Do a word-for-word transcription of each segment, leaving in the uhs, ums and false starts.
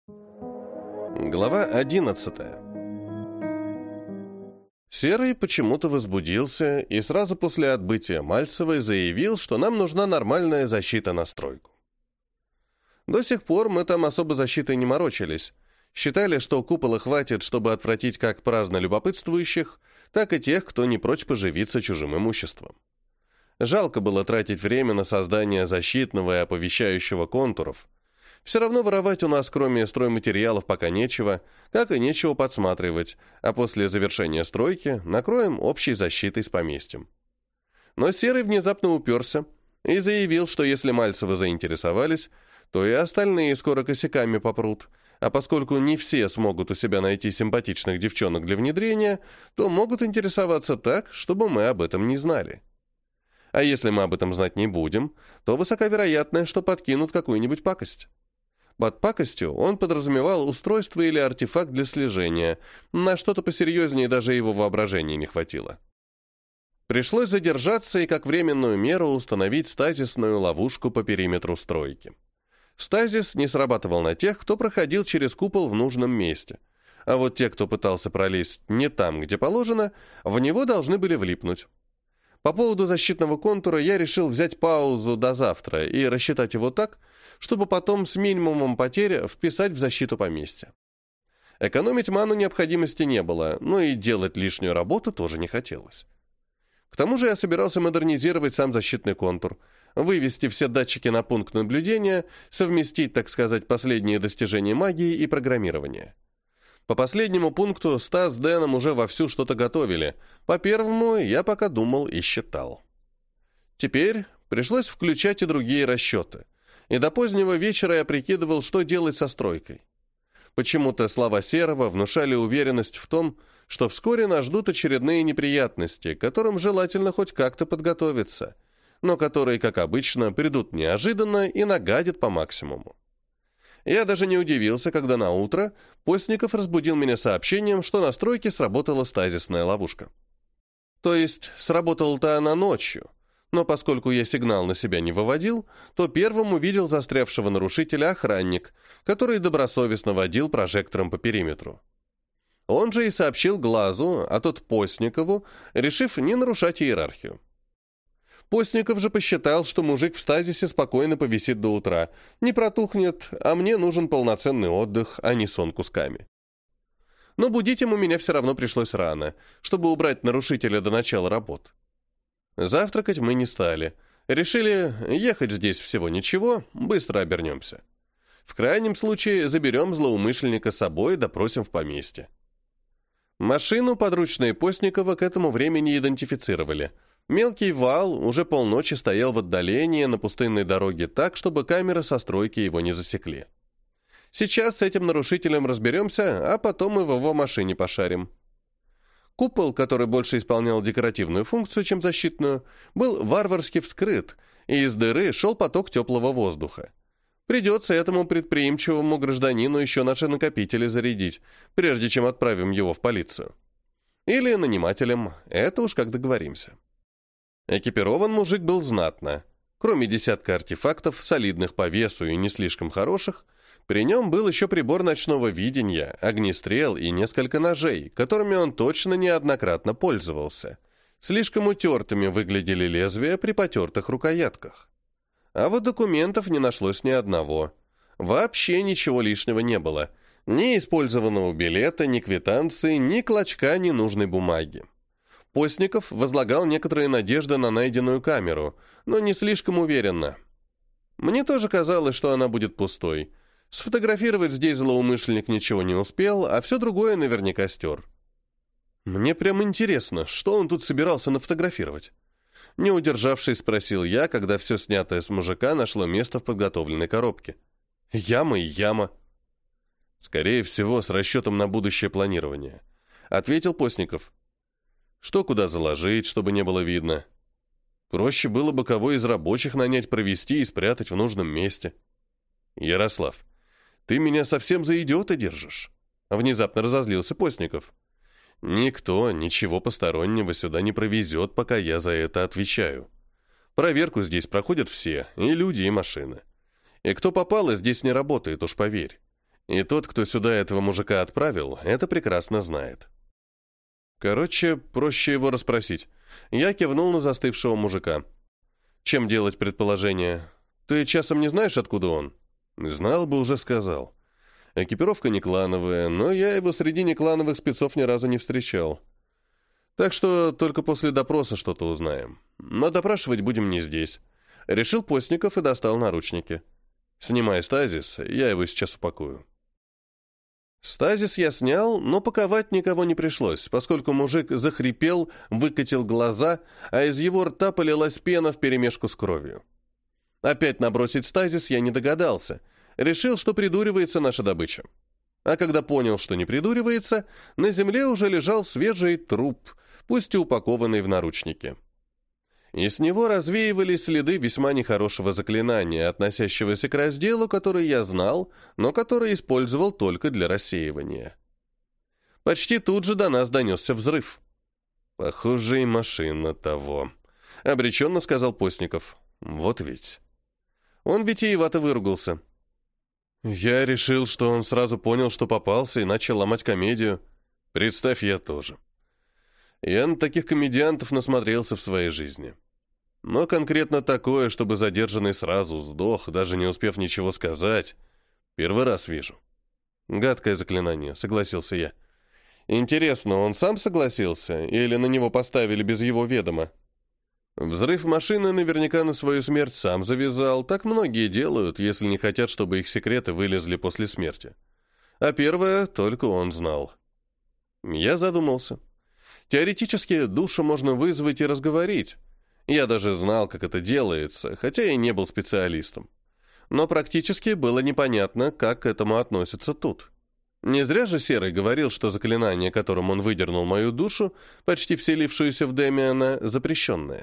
Глава одиннадцатая. Серый почему-то возбудился и сразу после отбытия Мальцевой заявил, что нам нужна нормальная защита на стройку. До сих пор мы там особо защитой не морочились. Считали, что купола хватит, чтобы отвратить как праздно любопытствующих, так и тех, кто не прочь поживиться чужим имуществом. Жалко было тратить время на создание защитного и оповещающего контуров. Все равно воровать у нас, кроме стройматериалов, пока нечего, как и нечего подсматривать, а после завершения стройки накроем общей защитой с поместьем. Но Серый внезапно уперся и заявил, что если Мальцевы заинтересовались, то и остальные скоро косяками попрут, а поскольку не все смогут у себя найти симпатичных девчонок для внедрения, то могут интересоваться так, чтобы мы об этом не знали. А если мы об этом знать не будем, то высока вероятность, что подкинут какую-нибудь пакость. Под пакостью он подразумевал устройство или артефакт для слежения, на что-то посерьезнее даже его воображения не хватило. Пришлось задержаться и как временную меру установить стазисную ловушку по периметру стройки. Стазис не срабатывал на тех, кто проходил через купол в нужном месте, а вот те, кто пытался пролезть не там, где положено, в него должны были влипнуть. По поводу защитного контура я решил взять паузу до завтра и рассчитать его так, чтобы потом с минимумом потерь вписать в защиту поместья. Экономить ману необходимости не было, но и делать лишнюю работу тоже не хотелось. К тому же я собирался модернизировать сам защитный контур, вывести все датчики на пункт наблюдения, совместить, так сказать, последние достижения магии и программирования. По последнему пункту Стас с Дэном уже вовсю что-то готовили, по первому я пока думал и считал. Теперь пришлось включать и другие расчеты, и до позднего вечера я прикидывал, что делать со стройкой. Почему-то слова Серого внушали уверенность в том, что вскоре нас ждут очередные неприятности, к которым желательно хоть как-то подготовиться, но которые, как обычно, придут неожиданно и нагадят по максимуму. Я даже не удивился, когда наутро Постников разбудил меня сообщением, что на стройке сработала стазисная ловушка. То есть, сработала-то она ночью, но поскольку я сигнал на себя не выводил, то первым увидел застрявшего нарушителя охранник, который добросовестно водил прожектором по периметру. Он же и сообщил Глазу, а тот Постникову, решив не нарушать иерархию. Постников же посчитал, что мужик в стазисе спокойно повисит до утра, не протухнет, а мне нужен полноценный отдых, а не сон кусками. Но будить ему меня все равно пришлось рано, чтобы убрать нарушителя до начала работ. Завтракать мы не стали. Решили, ехать здесь всего ничего, быстро обернемся. В крайнем случае заберем злоумышленника с собой и допросим в поместье. Машину подручные Постникова к этому времени идентифицировали. Мелкий вал уже полночи стоял в отдалении на пустынной дороге так, чтобы камеры со стройки его не засекли. Сейчас с этим нарушителем разберемся, а потом и в его машине пошарим. Купол, который больше исполнял декоративную функцию, чем защитную, был варварски вскрыт, и из дыры шел поток теплого воздуха. Придется этому предприимчивому гражданину еще наши накопители зарядить, прежде чем отправим его в полицию. Или нанимателям, это уж как договоримся. Экипирован мужик был знатно. Кроме десятка артефактов, солидных по весу и не слишком хороших, при нем был еще прибор ночного видения, огнестрел и несколько ножей, которыми он точно неоднократно пользовался. Слишком утертыми выглядели лезвия при потертых рукоятках. А вот документов не нашлось ни одного. Вообще ничего лишнего не было. Ни использованного билета, ни квитанции, ни клочка ненужной бумаги. Постников возлагал некоторые надежды на найденную камеру, но не слишком уверенно. Мне тоже казалось, что она будет пустой. Сфотографировать здесь злоумышленник ничего не успел, а все другое наверняка стер. Мне прям интересно, что он тут собирался нафотографировать. Не удержавшись, спросил я, когда все снятое с мужика нашло место в подготовленной коробке. Яма и яма. Скорее всего, с расчетом на будущее планирование. Ответил Постников. Что куда заложить, чтобы не было видно? Проще было бы кого из рабочих нанять провести и спрятать в нужном месте. Ярослав, ты меня совсем за идиота держишь? Внезапно разозлился Постников. Никто ничего постороннего сюда не провезет, пока я за это отвечаю. Проверку здесь проходят все, и люди, и машины. И кто попало, здесь не работает, уж поверь. И тот, кто сюда этого мужика отправил, это прекрасно знает. Короче, проще его расспросить. Я кивнул на застывшего мужика. Чем делать предположение? Ты часом не знаешь, откуда он? Знал бы, уже сказал. Экипировка не клановая, но я его среди неклановых спецов ни разу не встречал. Так что только после допроса что-то узнаем. Но допрашивать будем не здесь. Решил Постников и достал наручники. Снимай стазис, я его сейчас упакую. Стазис я снял, но паковать никого не пришлось, поскольку мужик захрипел, выкатил глаза, а из его рта полилась пена вперемешку с кровью. Опять набросить стазис я не догадался. Решил, что придуривается наша добыча. А когда понял, что не придуривается, на земле уже лежал свежий труп, пусть и упакованный в наручники. И с него развеивались следы весьма нехорошего заклинания, относящегося к разделу, который я знал, но который использовал только для рассеивания. Почти тут же до нас донесся взрыв. «Похоже, и машина того», — обреченно сказал Постников. «Вот ведь». Он витиевато выругался. Я решил, что он сразу понял, что попался, и начал ломать комедию. Представь, я тоже. Я на таких комедиантов насмотрелся в своей жизни. Но конкретно такое, чтобы задержанный сразу сдох, даже не успев ничего сказать, первый раз вижу. Гадкое заклинание, согласился я. Интересно, он сам согласился, или на него поставили без его ведома? Взрыв машины наверняка на свою смерть сам завязал, так многие делают, если не хотят, чтобы их секреты вылезли после смерти. А первое только он знал. Я задумался. Теоретически душу можно вызвать и разговорить. Я даже знал, как это делается, хотя и не был специалистом. Но практически было непонятно, как к этому относятся тут. Не зря же Серый говорил, что заклинание, которым он выдернул мою душу, почти вселившуюся в Демиана, запрещенное.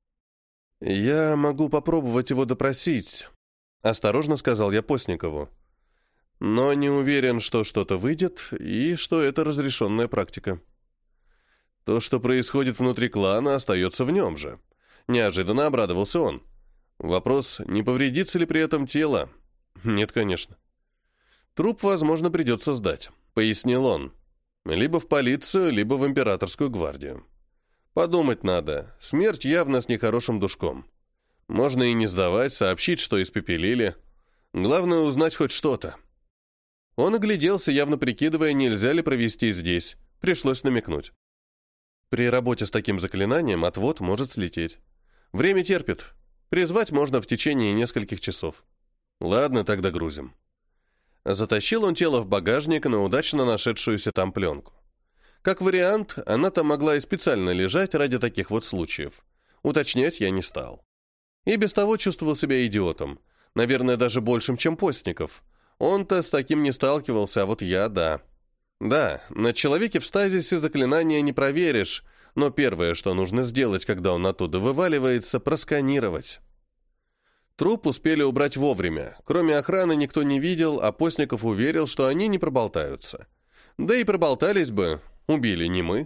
«Я могу попробовать его допросить», — осторожно сказал я Постникову. «Но не уверен, что что-то выйдет и что это разрешенная практика. То, что происходит внутри клана, остается в нем же». Неожиданно обрадовался он. Вопрос, не повредится ли при этом тело? Нет, конечно. Труп, возможно, придется сдать, пояснил он. Либо в полицию, либо в императорскую гвардию. Подумать надо. Смерть явно с нехорошим душком. Можно и не сдавать, сообщить, что испепелили. Главное узнать хоть что-то. Он огляделся, явно прикидывая, нельзя ли провести здесь. Пришлось намекнуть. При работе с таким заклинанием отвод может слететь. Время терпит. Призвать можно в течение нескольких часов. Ладно, тогда грузим. Затащил он тело в багажник на удачно нашедшуюся там пленку. Как вариант, она там могла и специально лежать ради таких вот случаев. Уточнять я не стал. И без того чувствовал себя идиотом. Наверное, даже большим, чем Постников. Он-то с таким не сталкивался, а вот я — да. Да, на человеке в стазисе заклинания не проверишь, но первое, что нужно сделать, когда он оттуда вываливается, просканировать. Труп успели убрать вовремя. Кроме охраны никто не видел, а Постников уверил, что они не проболтаются. Да и проболтались бы, убили не мы.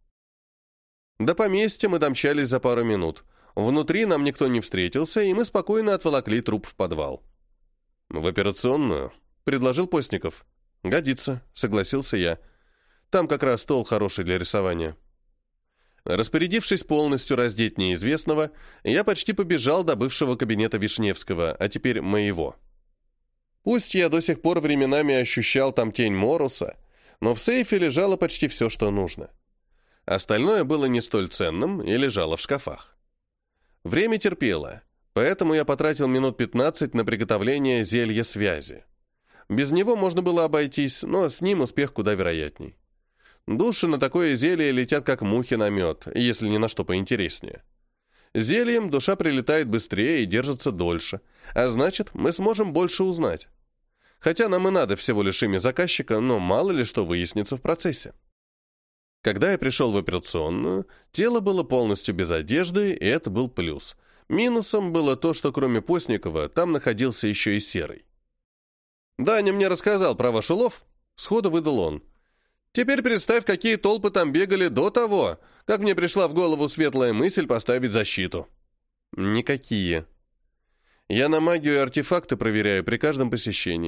До поместья мы домчались за пару минут. Внутри нам никто не встретился, и мы спокойно отволокли труп в подвал. «В операционную?» — предложил Постников. «Годится», — согласился я. «Там как раз стол хороший для рисования». Распорядившись полностью раздеть неизвестного, я почти побежал до бывшего кабинета Вишневского, а теперь моего. Пусть я до сих пор временами ощущал там тень Моруса, но в сейфе лежало почти все, что нужно. Остальное было не столь ценным и лежало в шкафах. Время терпело, поэтому я потратил минут пятнадцать на приготовление зелья связи. Без него можно было обойтись, но с ним успех куда вероятней. Души на такое зелье летят как мухи на мед, если ни на что поинтереснее. Зельем душа прилетает быстрее и держится дольше, а значит, мы сможем больше узнать. Хотя нам и надо всего лишь имя заказчика, но мало ли что выяснится в процессе. Когда я пришел в операционную, тело было полностью без одежды, и это был плюс. Минусом было то, что кроме Постникова там находился еще и Серый. «Даня мне рассказал про ваш улов», — сходу выдал он. «Теперь представь, какие толпы там бегали до того, как мне пришла в голову светлая мысль поставить защиту». «Никакие. Я на магию и артефакты проверяю при каждом посещении.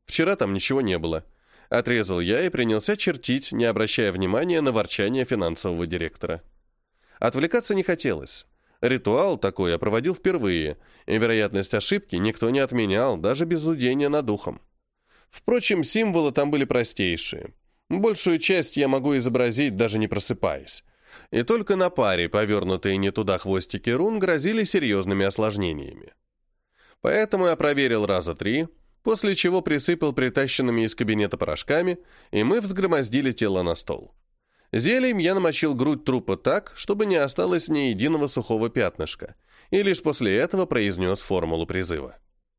Вчера там ничего не было. Отрезал я и принялся чертить, не обращая внимания на ворчание финансового директора. Отвлекаться не хотелось. Ритуал такой я проводил впервые, и вероятность ошибки никто не отменял, даже без зудения над ухом. Впрочем, символы там были простейшие. Большую часть я могу изобразить, даже не просыпаясь. И только на паре повернутые не туда хвостики рун грозили серьезными осложнениями. Поэтому я проверил раза три, после чего присыпал притащенными из кабинета порошками, и мы взгромоздили тело на стол. Зельем я намочил грудь трупа так, чтобы не осталось ни единого сухого пятнышка, и лишь после этого произнес формулу призыва.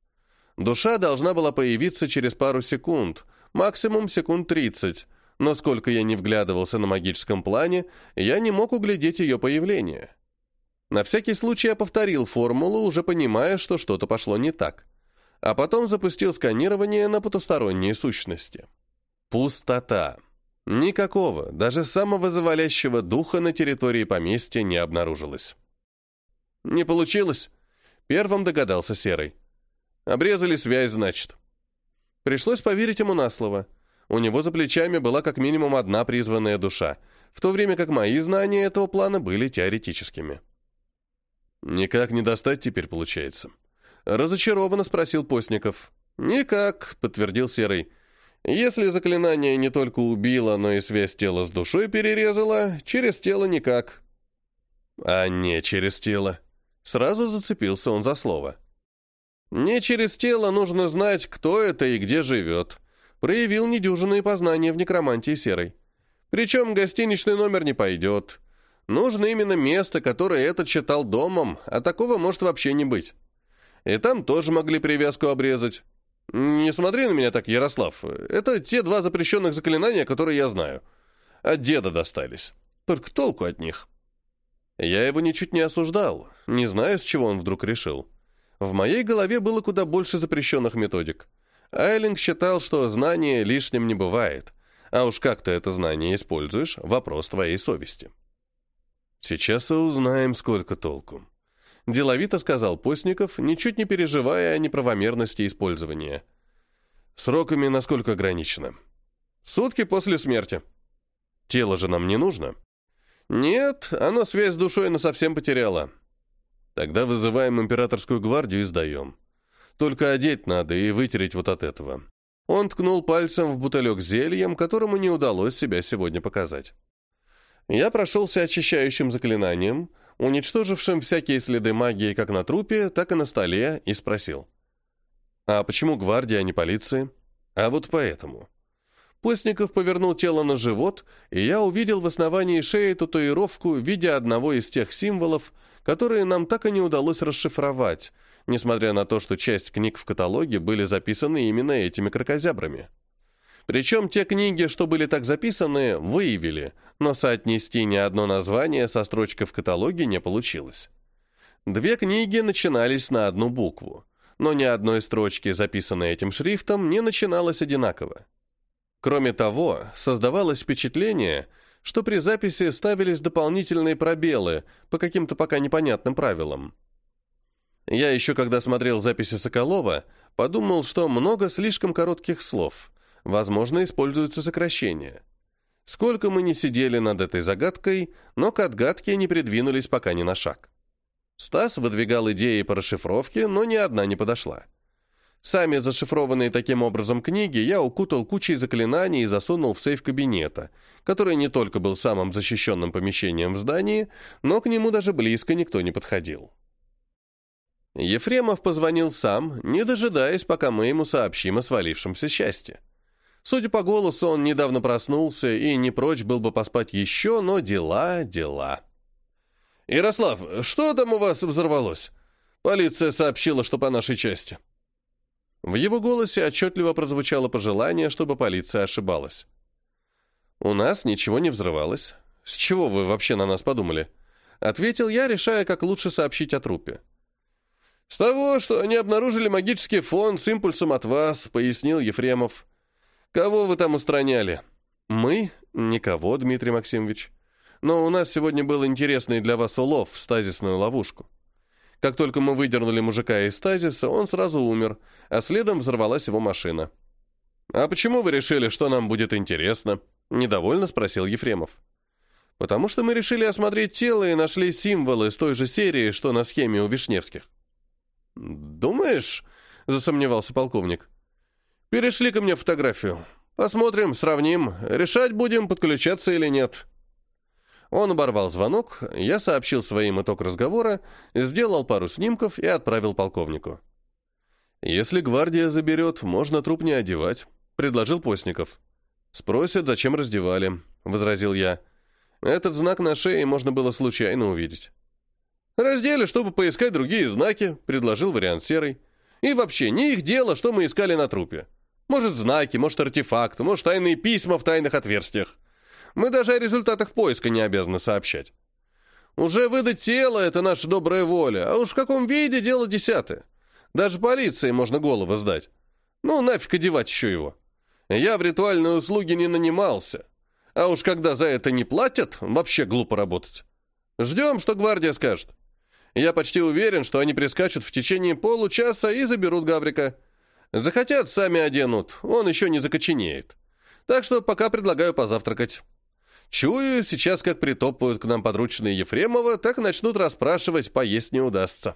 Душа должна была появиться через пару секунд, максимум секунд тридцать, но сколько я не вглядывался на магическом плане, я не мог углядеть ее появление. На всякий случай я повторил формулу, уже понимая, что что-то пошло не так, а потом запустил сканирование на потусторонние сущности. Пустота. Никакого, даже самого завалящего духа на территории поместья не обнаружилось. «Не получилось», — первым догадался Серый. «Обрезали связь, значит». Пришлось поверить ему на слово. У него за плечами была как минимум одна призванная душа, в то время как мои знания этого плана были теоретическими. «Никак не достать теперь, получается?» Разочарованно спросил Постников. «Никак», — подтвердил Серый. «Если заклинание не только убило, но и связь тела с душой перерезало, через тело никак». «А не через тело?» Сразу зацепился он за слово. «Не через тело нужно знать, кто это и где живет», проявил недюжинные познания в некромантии Серой. «Причем гостиничный номер не пойдет. Нужно именно место, которое этот считал домом, а такого может вообще не быть. И там тоже могли привязку обрезать. Не смотри на меня так, Ярослав. Это те два запрещенных заклинания, которые я знаю. От деда достались. Только толку от них». Я его ничуть не осуждал, не знаю, с чего он вдруг решил. В моей голове было куда больше запрещенных методик. Айлинг считал, что знание лишним не бывает, а уж как ты это знание используешь, вопрос твоей совести. «Сейчас и узнаем, сколько толку», — деловито сказал Постников, ничуть не переживая о неправомерности использования. «Сроками насколько ограничено?» «Сутки после смерти». «Тело же нам не нужно?» «Нет, оно связь с душой насовсем потеряло». «Тогда вызываем императорскую гвардию и сдаем. Только одеть надо и вытереть вот от этого». Он ткнул пальцем в бутылек с зельем, которому не удалось себя сегодня показать. Я прошелся очищающим заклинанием, уничтожившим всякие следы магии как на трупе, так и на столе, и спросил. «А почему гвардия, а не полиция?» «А вот поэтому». Постников повернул тело на живот, и я увидел в основании шеи татуировку в виде одного из тех символов, которые нам так и не удалось расшифровать, несмотря на то, что часть книг в каталоге были записаны именно этими кракозябрами. Причем те книги, что были так записаны, выявили, но соотнести ни одно название со строчкой в каталоге не получилось. Две книги начинались на одну букву, но ни одной строчки, записанной этим шрифтом, не начиналось одинаково. Кроме того, создавалось впечатление, что при записи ставились дополнительные пробелы по каким-то пока непонятным правилам. Я еще когда смотрел записи Соколова, подумал, что много слишком коротких слов, возможно, используются сокращения. Сколько мы не сидели над этой загадкой, но к отгадке не придвинулись пока ни на шаг. Стас выдвигал идеи по расшифровке, но ни одна не подошла. Сами зашифрованные таким образом книги я укутал кучей заклинаний и засунул в сейф кабинета, который не только был самым защищенным помещением в здании, но к нему даже близко никто не подходил. Ефремов позвонил сам, не дожидаясь, пока мы ему сообщим о свалившемся счастье. Судя по голосу, он недавно проснулся и не прочь был бы поспать еще, но дела, дела. «Ярослав, что там у вас взорвалось? Полиция сообщила, что по нашей части». В его голосе отчетливо прозвучало пожелание, чтобы полиция ошибалась. «У нас ничего не взрывалось. С чего вы вообще на нас подумали?» Ответил я, решая, как лучше сообщить о трупе. «С того, что они обнаружили магический фон с импульсом от вас», — пояснил Ефремов. «Кого вы там устраняли?» «Мы? Никого, Дмитрий Максимович. Но у нас сегодня был интересный для вас улов в стазисную ловушку. Как только мы выдернули мужика из стазиса, он сразу умер, а следом взорвалась его машина». «А почему вы решили, что нам будет интересно?» — недовольно спросил Ефремов. «Потому что мы решили осмотреть тело и нашли символы с той же серии, что на схеме у Вишневских». «Думаешь?» — засомневался полковник. «Перешли ко мне фотографию. Посмотрим, сравним, решать будем, подключаться или нет». Он оборвал звонок, я сообщил своим итог разговора, сделал пару снимков и отправил полковнику. «Если гвардия заберет, можно труп не одевать», — предложил Постников. «Спросят, зачем раздевали», — возразил я. «Этот знак на шее можно было случайно увидеть». «Раздели, чтобы поискать другие знаки», — предложил вариант Серый. «И вообще, не их дело, что мы искали на трупе. Может, знаки, может, артефакты, может, тайные письма в тайных отверстиях. Мы даже о результатах поиска не обязаны сообщать. Уже выдать тело — это наша добрая воля, а уж в каком виде — дело десятое. Даже полиции можно голову сдать. Ну, нафиг одевать еще его. Я в ритуальные услуги не нанимался. А уж когда за это не платят, вообще глупо работать. Ждем, что гвардия скажет. Я почти уверен, что они прискачут в течение получаса и заберут Гаврика. Захотят, сами оденут, он еще не закоченеет. Так что пока предлагаю позавтракать. Чую, сейчас как притопают к нам подручные Ефремова, так начнут расспрашивать, поесть не удастся».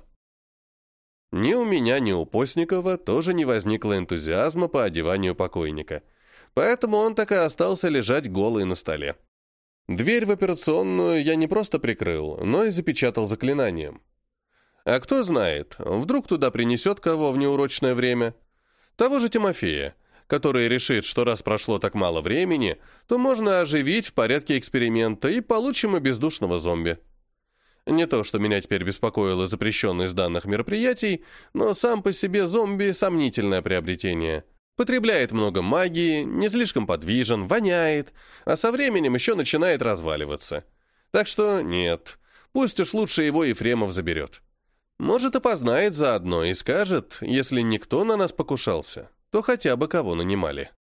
Ни у меня, ни у Постникова тоже не возникло энтузиазма по одеванию покойника, поэтому он так и остался лежать голый на столе. Дверь в операционную я не просто прикрыл, но и запечатал заклинанием. А кто знает, вдруг туда принесет кого в неурочное время? Того же Тимофея, который решит, что раз прошло так мало времени, то можно оживить в порядке эксперимента и получим и бездушного зомби. Не то, что меня теперь беспокоило запрещенное из данных мероприятий, но сам по себе зомби — сомнительное приобретение. Потребляет много магии, не слишком подвижен, воняет, а со временем еще начинает разваливаться. Так что нет, пусть уж лучше его Ефремов заберет. Может, опознает заодно и скажет, если никто на нас покушался, то хотя бы кого нанимали.